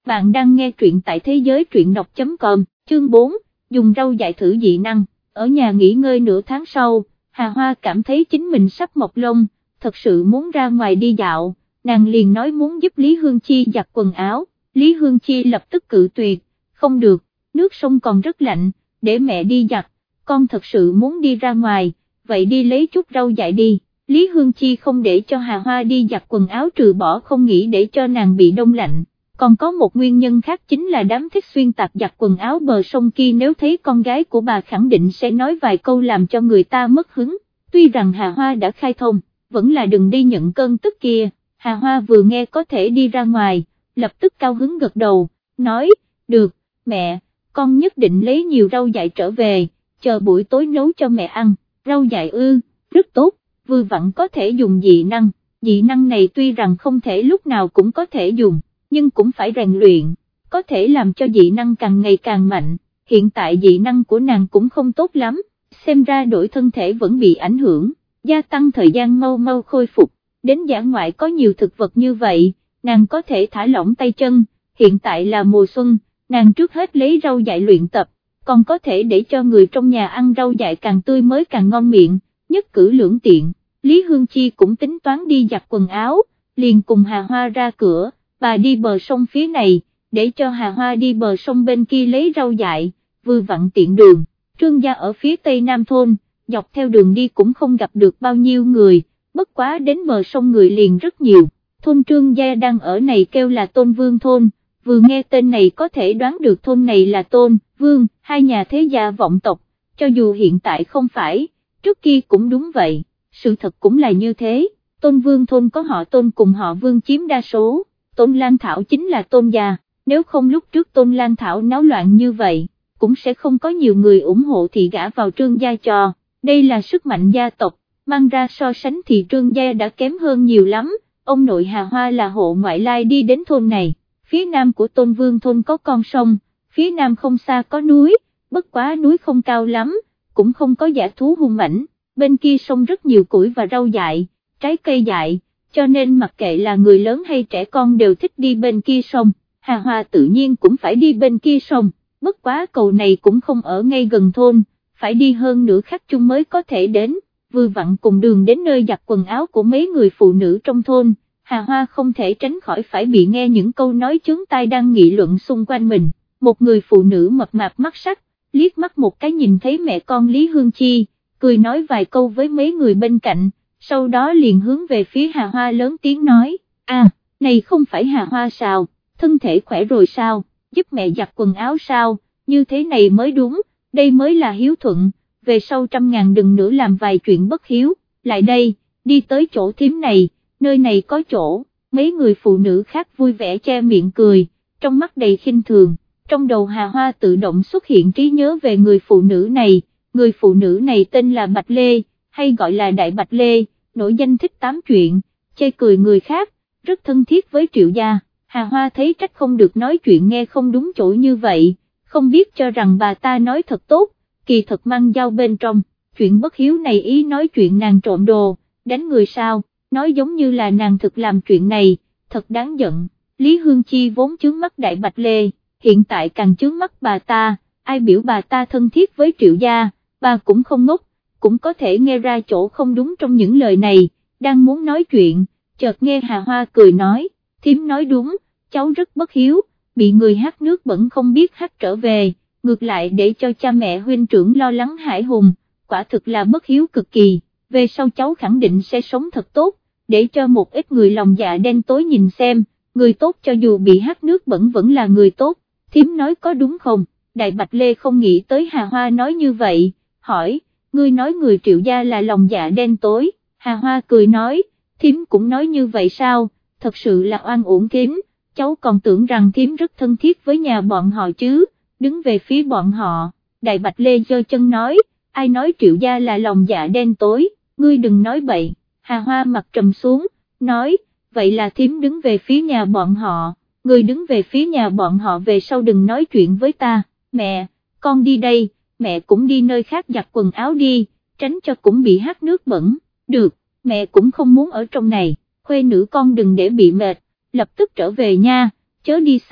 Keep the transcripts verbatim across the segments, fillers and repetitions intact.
bạn đang nghe truyện tại thế giới truyện đọc chấm com, chương bốn, dùng rau dại thử dị năng. Ở nhà nghỉ ngơi nửa tháng sau, Hà Hoa cảm thấy chính mình sắp mọc lông, thật sự muốn ra ngoài đi dạo, nàng liền nói muốn giúp Lý Hương Chi giặt quần áo. Lý Hương Chi lập tức cự tuyệt, không được, nước sông còn rất lạnh, để mẹ đi giặt, con thật sự muốn đi ra ngoài, vậy đi lấy chút rau dại đi. Lý Hương Chi không để cho Hà Hoa đi giặt quần áo trừ bỏ không nghĩ để cho nàng bị đông lạnh, còn có một nguyên nhân khác chính là đám thích xuyên tạc giặt quần áo bờ sông kia nếu thấy con gái của bà khẳng định sẽ nói vài câu làm cho người ta mất hứng. Tuy rằng Hà Hoa đã khai thông, vẫn là đừng đi nhận cơn tức kia. Hà Hoa vừa nghe có thể đi ra ngoài, lập tức cao hứng gật đầu, nói, được, mẹ, con nhất định lấy nhiều rau dại trở về, chờ buổi tối nấu cho mẹ ăn. Rau dại ư, rất tốt, vừa vặn có thể dùng dị năng, dị năng này tuy rằng không thể lúc nào cũng có thể dùng, nhưng cũng phải rèn luyện, có thể làm cho dị năng càng ngày càng mạnh. Hiện tại dị năng của nàng cũng không tốt lắm, xem ra đổi thân thể vẫn bị ảnh hưởng, gia tăng thời gian mau mau khôi phục. Đến dã ngoại có nhiều thực vật như vậy, nàng có thể thả lỏng tay chân. Hiện tại là mùa xuân, nàng trước hết lấy rau dại luyện tập, còn có thể để cho người trong nhà ăn rau dại càng tươi mới càng ngon miệng, nhất cử lưỡng tiện. Lý Hương Chi cũng tính toán đi giặt quần áo, liền cùng Hà Hoa ra cửa, bà đi bờ sông phía này, để cho Hà Hoa đi bờ sông bên kia lấy rau dại, vừa vặn tiện đường. Trương gia ở phía tây nam thôn, dọc theo đường đi cũng không gặp được bao nhiêu người, bất quá đến bờ sông người liền rất nhiều. Thôn Trương gia đang ở này kêu là Tôn Vương thôn, vừa nghe tên này có thể đoán được thôn này là Tôn, Vương, hai nhà thế gia vọng tộc, cho dù hiện tại không phải, trước kia cũng đúng vậy, sự thật cũng là như thế. Tôn Vương thôn có họ Tôn cùng họ Vương chiếm đa số, Tôn Lan Thảo chính là Tôn gia, nếu không lúc trước Tôn Lan Thảo náo loạn như vậy, cũng sẽ không có nhiều người ủng hộ thì gả vào Trương gia cho, đây là sức mạnh gia tộc, mang ra so sánh thì Trương gia đã kém hơn nhiều lắm. Ông nội Hà Hoa là hộ ngoại lai đi đến thôn này, phía nam của Tôn Vương thôn có con sông, phía nam không xa có núi, bất quá núi không cao lắm, cũng không có dã thú hung mãnh, bên kia sông rất nhiều củi và rau dại, trái cây dại, cho nên mặc kệ là người lớn hay trẻ con đều thích đi bên kia sông. Hà Hoa tự nhiên cũng phải đi bên kia sông, bất quá cầu này cũng không ở ngay gần thôn, phải đi hơn nửa khắc chung mới có thể đến. Vừa vặn cùng đường đến nơi giặt quần áo của mấy người phụ nữ trong thôn, Hà Hoa không thể tránh khỏi phải bị nghe những câu nói chướng tai đang nghị luận xung quanh mình. Một người phụ nữ mập mạp mắt sắc, liếc mắt một cái nhìn thấy mẹ con Lý Hương Chi, cười nói vài câu với mấy người bên cạnh, sau đó liền hướng về phía Hà Hoa lớn tiếng nói, à, này không phải Hà Hoa sao, thân thể khỏe rồi sao, giúp mẹ giặt quần áo sao, như thế này mới đúng, đây mới là hiếu thuận. Về sau trăm ngàn đừng nữa làm vài chuyện bất hiếu, lại đây, đi tới chỗ thím này, nơi này có chỗ. Mấy người phụ nữ khác vui vẻ che miệng cười, trong mắt đầy khinh thường. Trong đầu Hà Hoa tự động xuất hiện trí nhớ về người phụ nữ này, người phụ nữ này tên là Bạch Lê, hay gọi là Đại Bạch Lê, nổi danh thích tám chuyện, chê cười người khác, rất thân thiết với Triệu gia. Hà Hoa thấy trách không được nói chuyện nghe không đúng chỗ như vậy, không biết cho rằng bà ta nói thật tốt, kỳ thật mang dao bên trong. Chuyện bất hiếu này ý nói chuyện nàng trộm đồ, đánh người sao, nói giống như là nàng thực làm chuyện này, thật đáng giận. Lý Hương Chi vốn chướng mắt Đại Bạch Lê, hiện tại càng chướng mắt bà ta, ai biểu bà ta thân thiết với Triệu gia, bà cũng không ngốc, cũng có thể nghe ra chỗ không đúng trong những lời này. Đang muốn nói chuyện, chợt nghe Hà Hoa cười nói, thím nói đúng, cháu rất bất hiếu, bị người hát nước bẩn không biết hát trở về, ngược lại để cho cha mẹ huynh trưởng lo lắng hãi hùng, quả thực là bất hiếu cực kỳ. Về sau cháu khẳng định sẽ sống thật tốt, để cho một ít người lòng dạ đen tối nhìn xem, người tốt cho dù bị hát nước bẩn vẫn là người tốt. Thím nói có đúng không? Đại Bạch Lê không nghĩ tới Hà Hoa nói như vậy, hỏi, ngươi nói người Triệu gia là lòng dạ đen tối. Hà Hoa cười nói, thím cũng nói như vậy sao, thật sự là oan uổng thím, cháu còn tưởng rằng thím rất thân thiết với nhà bọn họ chứ. Đứng về phía bọn họ, Đại Bạch Lê giơ chân nói, ai nói Triệu gia là lòng dạ đen tối, ngươi đừng nói bậy. Hà Hoa mặt trầm xuống, nói, vậy là thím đứng về phía nhà bọn họ, ngươi đứng về phía nhà bọn họ về sau đừng nói chuyện với ta. Mẹ, con đi đây, mẹ cũng đi nơi khác giặt quần áo đi, tránh cho cũng bị hát nước bẩn. Được, mẹ cũng không muốn ở trong này, khuê nữ con đừng để bị mệt, lập tức trở về nha, chớ đi xa.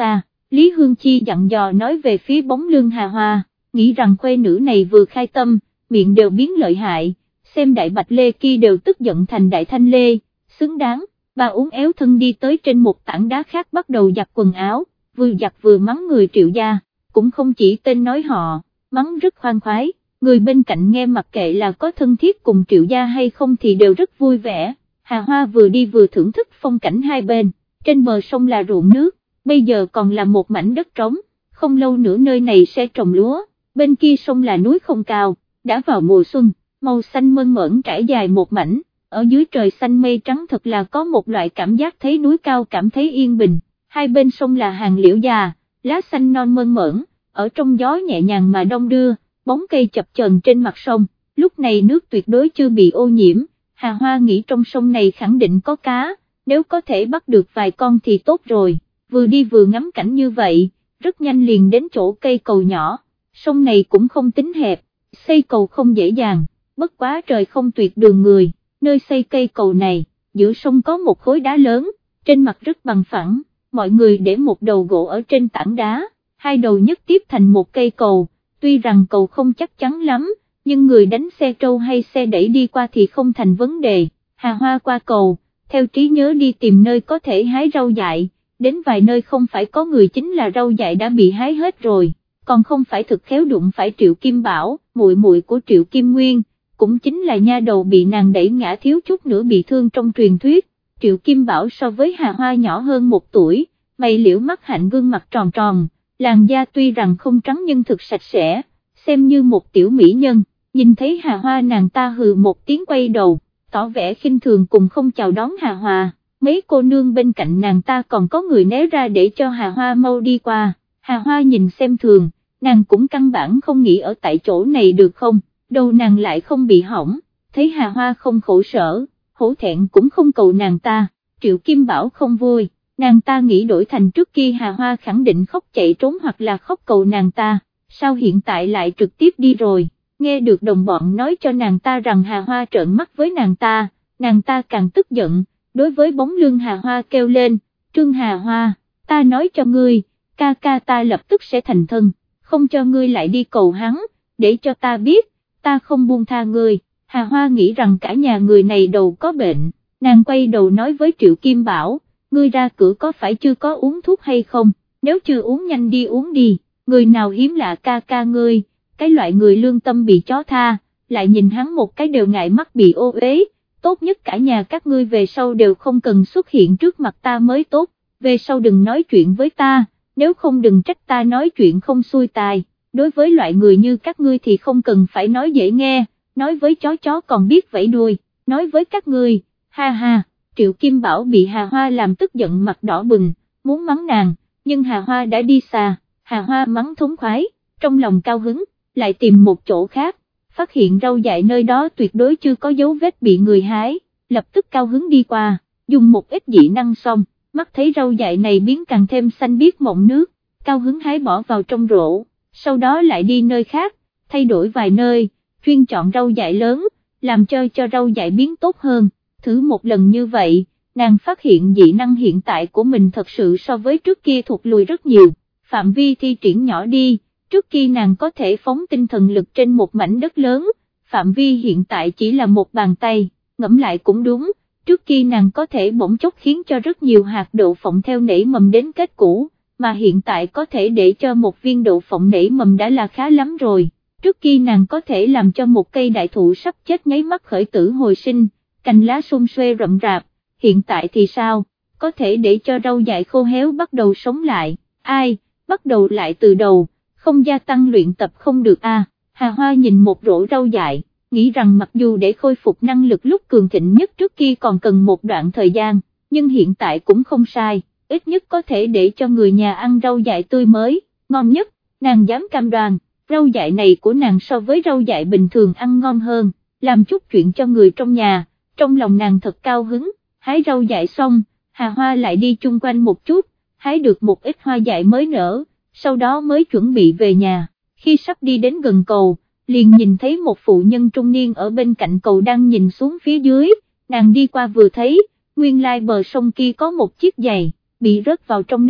Lý Hương Chi dặn dò nói về phía bóng lưng Hà Hoa, nghĩ rằng khuê nữ này vừa khai tâm, miệng đều biến lợi hại, xem đại bạch lê kia đều tức giận thành đại thanh lê, xứng đáng. Bà uốn éo thân đi tới trên một tảng đá khác bắt đầu giặt quần áo, vừa giặt vừa mắng người Triệu gia, cũng không chỉ tên nói họ, mắng rất khoan khoái, người bên cạnh nghe mặc kệ là có thân thiết cùng Triệu gia hay không thì đều rất vui vẻ. Hà Hoa vừa đi vừa thưởng thức phong cảnh hai bên, trên bờ sông là ruộng nước, bây giờ còn là một mảnh đất trống, không lâu nữa nơi này sẽ trồng lúa, bên kia sông là núi không cao, đã vào mùa xuân, màu xanh mơn mởn trải dài một mảnh. Ở dưới trời xanh mây trắng thật là có một loại cảm giác thấy núi cao cảm thấy yên bình, hai bên sông là hàng liễu già, lá xanh non mơn mởn, ở trong gió nhẹ nhàng mà đông đưa, bóng cây chập chờn trên mặt sông, lúc này nước tuyệt đối chưa bị ô nhiễm, Hà Hoa nghĩ trong sông này khẳng định có cá, nếu có thể bắt được vài con thì tốt rồi, vừa đi vừa ngắm cảnh như vậy, rất nhanh liền đến chỗ cây cầu nhỏ, sông này cũng không tính hẹp, xây cầu không dễ dàng, bất quá trời không tuyệt đường người. Nơi xây cây cầu này, giữa sông có một khối đá lớn, trên mặt rất bằng phẳng, mọi người để một đầu gỗ ở trên tảng đá, hai đầu nhất tiếp thành một cây cầu, tuy rằng cầu không chắc chắn lắm, nhưng người đánh xe trâu hay xe đẩy đi qua thì không thành vấn đề. Hà Hoa qua cầu, theo trí nhớ đi tìm nơi có thể hái rau dại, đến vài nơi không phải có người chính là rau dại đã bị hái hết rồi, còn không phải thực khéo đụng phải Triệu Kim Bảo, muội muội của Triệu Kim Nguyên. Cũng chính là nha đầu bị nàng đẩy ngã thiếu chút nữa bị thương trong truyền thuyết. Triệu Kim Bảo so với Hà Hoa nhỏ hơn một tuổi, mày liễu mắt hạnh gương mặt tròn tròn, làn da tuy rằng không trắng nhưng thực sạch sẽ, xem như một tiểu mỹ nhân, nhìn thấy Hà Hoa nàng ta hừ một tiếng quay đầu, tỏ vẻ khinh thường cùng không chào đón Hà Hoa, mấy cô nương bên cạnh nàng ta còn có người né ra để cho Hà Hoa mau đi qua, Hà Hoa nhìn xem thường, nàng cũng căn bản không nghĩ ở tại chỗ này được không? Đầu nàng lại không bị hỏng, thấy Hà Hoa không khổ sở, hổ thẹn cũng không cầu nàng ta, Triệu Kim Bảo không vui, nàng ta nghĩ đổi thành trước kia Hà Hoa khẳng định khóc chạy trốn hoặc là khóc cầu nàng ta, sao hiện tại lại trực tiếp đi rồi, nghe được đồng bọn nói cho nàng ta rằng Hà Hoa trợn mắt với nàng ta, nàng ta càng tức giận, đối với bóng lưng Hà Hoa kêu lên, Trương Hà Hoa, ta nói cho ngươi, ca ca ta lập tức sẽ thành thân, không cho ngươi lại đi cầu hắn, để cho ta biết. Ta không buông tha ngươi. Hà Hoa nghĩ rằng cả nhà người này đầu có bệnh, nàng quay đầu nói với Triệu Kim Bảo, ngươi ra cửa có phải chưa có uống thuốc hay không, nếu chưa uống nhanh đi uống đi, người nào hiếm lạ ca ca ngươi, cái loại người lương tâm bị chó tha, lại nhìn hắn một cái đều ngại mắt bị ô uế, tốt nhất cả nhà các ngươi về sau đều không cần xuất hiện trước mặt ta mới tốt, về sau đừng nói chuyện với ta, nếu không đừng trách ta nói chuyện không xuôi tai. Đối với loại người như các ngươi thì không cần phải nói dễ nghe, nói với chó chó còn biết vẫy đuôi, nói với các ngươi, ha ha, Triệu Kim Bảo bị Hà Hoa làm tức giận mặt đỏ bừng, muốn mắng nàng, nhưng Hà Hoa đã đi xa, Hà Hoa mắng thống khoái, trong lòng cao hứng, lại tìm một chỗ khác, phát hiện rau dại nơi đó tuyệt đối chưa có dấu vết bị người hái, lập tức cao hứng đi qua, dùng một ít dị năng xong, mắt thấy rau dại này biến càng thêm xanh biếc mọng nước, cao hứng hái bỏ vào trong rổ. Sau đó lại đi nơi khác, thay đổi vài nơi, chuyên chọn rau dại lớn, làm cho cho rau dại biến tốt hơn, thử một lần như vậy, nàng phát hiện dị năng hiện tại của mình thật sự so với trước kia thụt lùi rất nhiều, phạm vi thi triển nhỏ đi, trước kia nàng có thể phóng tinh thần lực trên một mảnh đất lớn, phạm vi hiện tại chỉ là một bàn tay, ngẫm lại cũng đúng, trước kia nàng có thể bỗng chốc khiến cho rất nhiều hạt đậu phộng theo nảy mầm đến kết củ. Mà hiện tại có thể để cho một viên đậu phộng nảy mầm đã là khá lắm rồi, trước kia nàng có thể làm cho một cây đại thụ sắp chết nháy mắt khởi tử hồi sinh, cành lá sum xuê rậm rạp, hiện tại thì sao, có thể để cho rau dại khô héo bắt đầu sống lại, ai, bắt đầu lại từ đầu, không gia tăng luyện tập không được a. À. Hà Hoa nhìn một rổ rau dại, nghĩ rằng mặc dù để khôi phục năng lực lúc cường thịnh nhất trước kia còn cần một đoạn thời gian, nhưng hiện tại cũng không sai. Ít nhất có thể để cho người nhà ăn rau dại tươi mới, ngon nhất, nàng dám cam đoan, rau dại này của nàng so với rau dại bình thường ăn ngon hơn, làm chút chuyện cho người trong nhà, trong lòng nàng thật cao hứng, hái rau dại xong, Hà Hoa lại đi chung quanh một chút, hái được một ít hoa dại mới nở, sau đó mới chuẩn bị về nhà, khi sắp đi đến gần cầu, liền nhìn thấy một phụ nhân trung niên ở bên cạnh cầu đang nhìn xuống phía dưới, nàng đi qua vừa thấy, nguyên lai bờ sông kia có một chiếc giày bị rớt vào trong nước,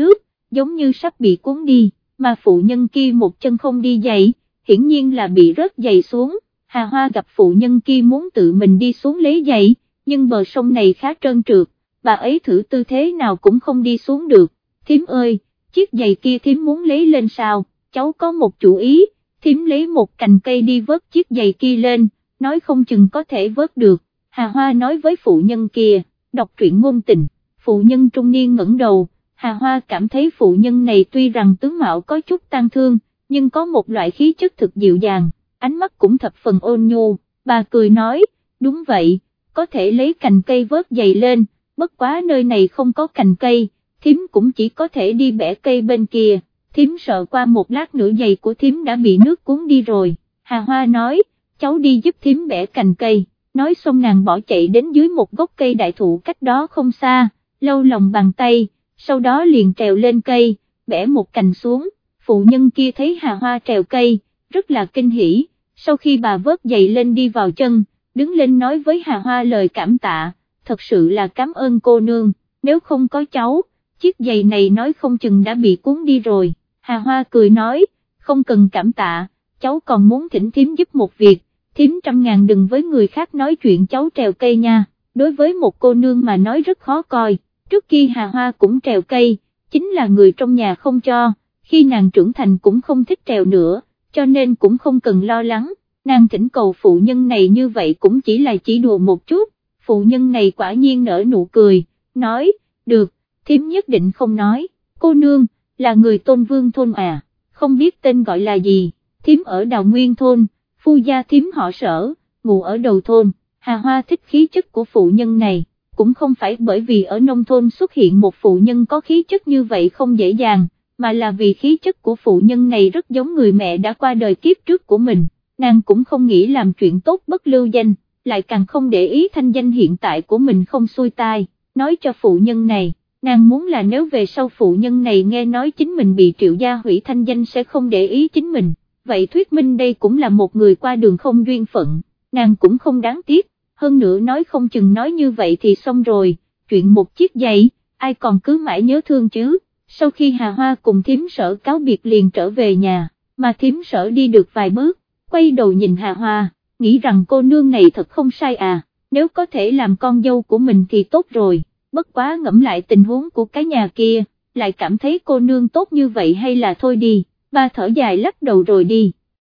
giống như sắp bị cuốn đi, mà phụ nhân kia một chân không đi giày, hiển nhiên là bị rớt giày xuống. Hà Hoa gặp phụ nhân kia muốn tự mình đi xuống lấy giày, nhưng bờ sông này khá trơn trượt, bà ấy thử tư thế nào cũng không đi xuống được. Thím ơi, chiếc giày kia thím muốn lấy lên sao? Cháu có một chủ ý. Thím lấy một cành cây đi vớt chiếc giày kia lên, nói không chừng có thể vớt được. Hà Hoa nói với phụ nhân kia. Đọc truyện ngôn tình, phụ nhân trung niên ngẩng đầu, Hà Hoa cảm thấy phụ nhân này tuy rằng tướng mạo có chút tang thương, nhưng có một loại khí chất thực dịu dàng, ánh mắt cũng thập phần ôn nhu. Bà cười nói, đúng vậy, có thể lấy cành cây vớt giày lên, bất quá nơi này không có cành cây, thím cũng chỉ có thể đi bẻ cây bên kia. Thím sợ qua một lát nữa giày của thím đã bị nước cuốn đi rồi. Hà Hoa nói, cháu đi giúp thím bẻ cành cây. Nói xong nàng bỏ chạy đến dưới một gốc cây đại thụ cách đó không xa, lau lòng bàn tay, sau đó liền trèo lên cây, bẻ một cành xuống. Phụ nhân kia thấy Hà Hoa trèo cây, rất là kinh hỉ, sau khi bà vớt giày lên đi vào chân, đứng lên nói với Hà Hoa lời cảm tạ, thật sự là cảm ơn cô nương, nếu không có cháu, chiếc giày này nói không chừng đã bị cuốn đi rồi. Hà Hoa cười nói, không cần cảm tạ, cháu còn muốn thỉnh thím giúp một việc. Thím trăm ngàn đừng với người khác nói chuyện cháu trèo cây nha, đối với một cô nương mà nói rất khó coi. Trước kia Hà Hoa cũng trèo cây, chính là người trong nhà không cho, khi nàng trưởng thành cũng không thích trèo nữa, cho nên cũng không cần lo lắng. Nàng thỉnh cầu phụ nhân này như vậy cũng chỉ là chỉ đùa một chút. Phụ nhân này quả nhiên nở nụ cười, nói, được, thím nhất định không nói. Cô nương, là người Tôn Vương thôn à, không biết tên gọi là gì. Thím ở Đào Nguyên thôn, phu gia thím họ Sở, ngụ ở đầu thôn. Hà Hoa thích khí chất của phụ nhân này, cũng không phải bởi vì ở nông thôn xuất hiện một phụ nhân có khí chất như vậy không dễ dàng, mà là vì khí chất của phụ nhân này rất giống người mẹ đã qua đời kiếp trước của mình. Nàng cũng không nghĩ làm chuyện tốt bất lưu danh, lại càng không để ý thanh danh hiện tại của mình không xuôi tai, nói cho phụ nhân này, nàng muốn là nếu về sau phụ nhân này nghe nói chính mình bị Triệu gia hủy thanh danh sẽ không để ý chính mình. Vậy thuyết minh đây cũng là một người qua đường không duyên phận, nàng cũng không đáng tiếc, hơn nữa nói không chừng nói như vậy thì xong rồi, chuyện một chiếc giày, ai còn cứ mãi nhớ thương chứ. Sau khi Hà Hoa cùng thím Sở cáo biệt liền trở về nhà, mà thím Sở đi được vài bước, quay đầu nhìn Hà Hoa, nghĩ rằng cô nương này thật không sai à, nếu có thể làm con dâu của mình thì tốt rồi, bất quá ngẫm lại tình huống của cái nhà kia, lại cảm thấy cô nương tốt như vậy hay là thôi đi. Ba thở dài lắc đầu rồi đi.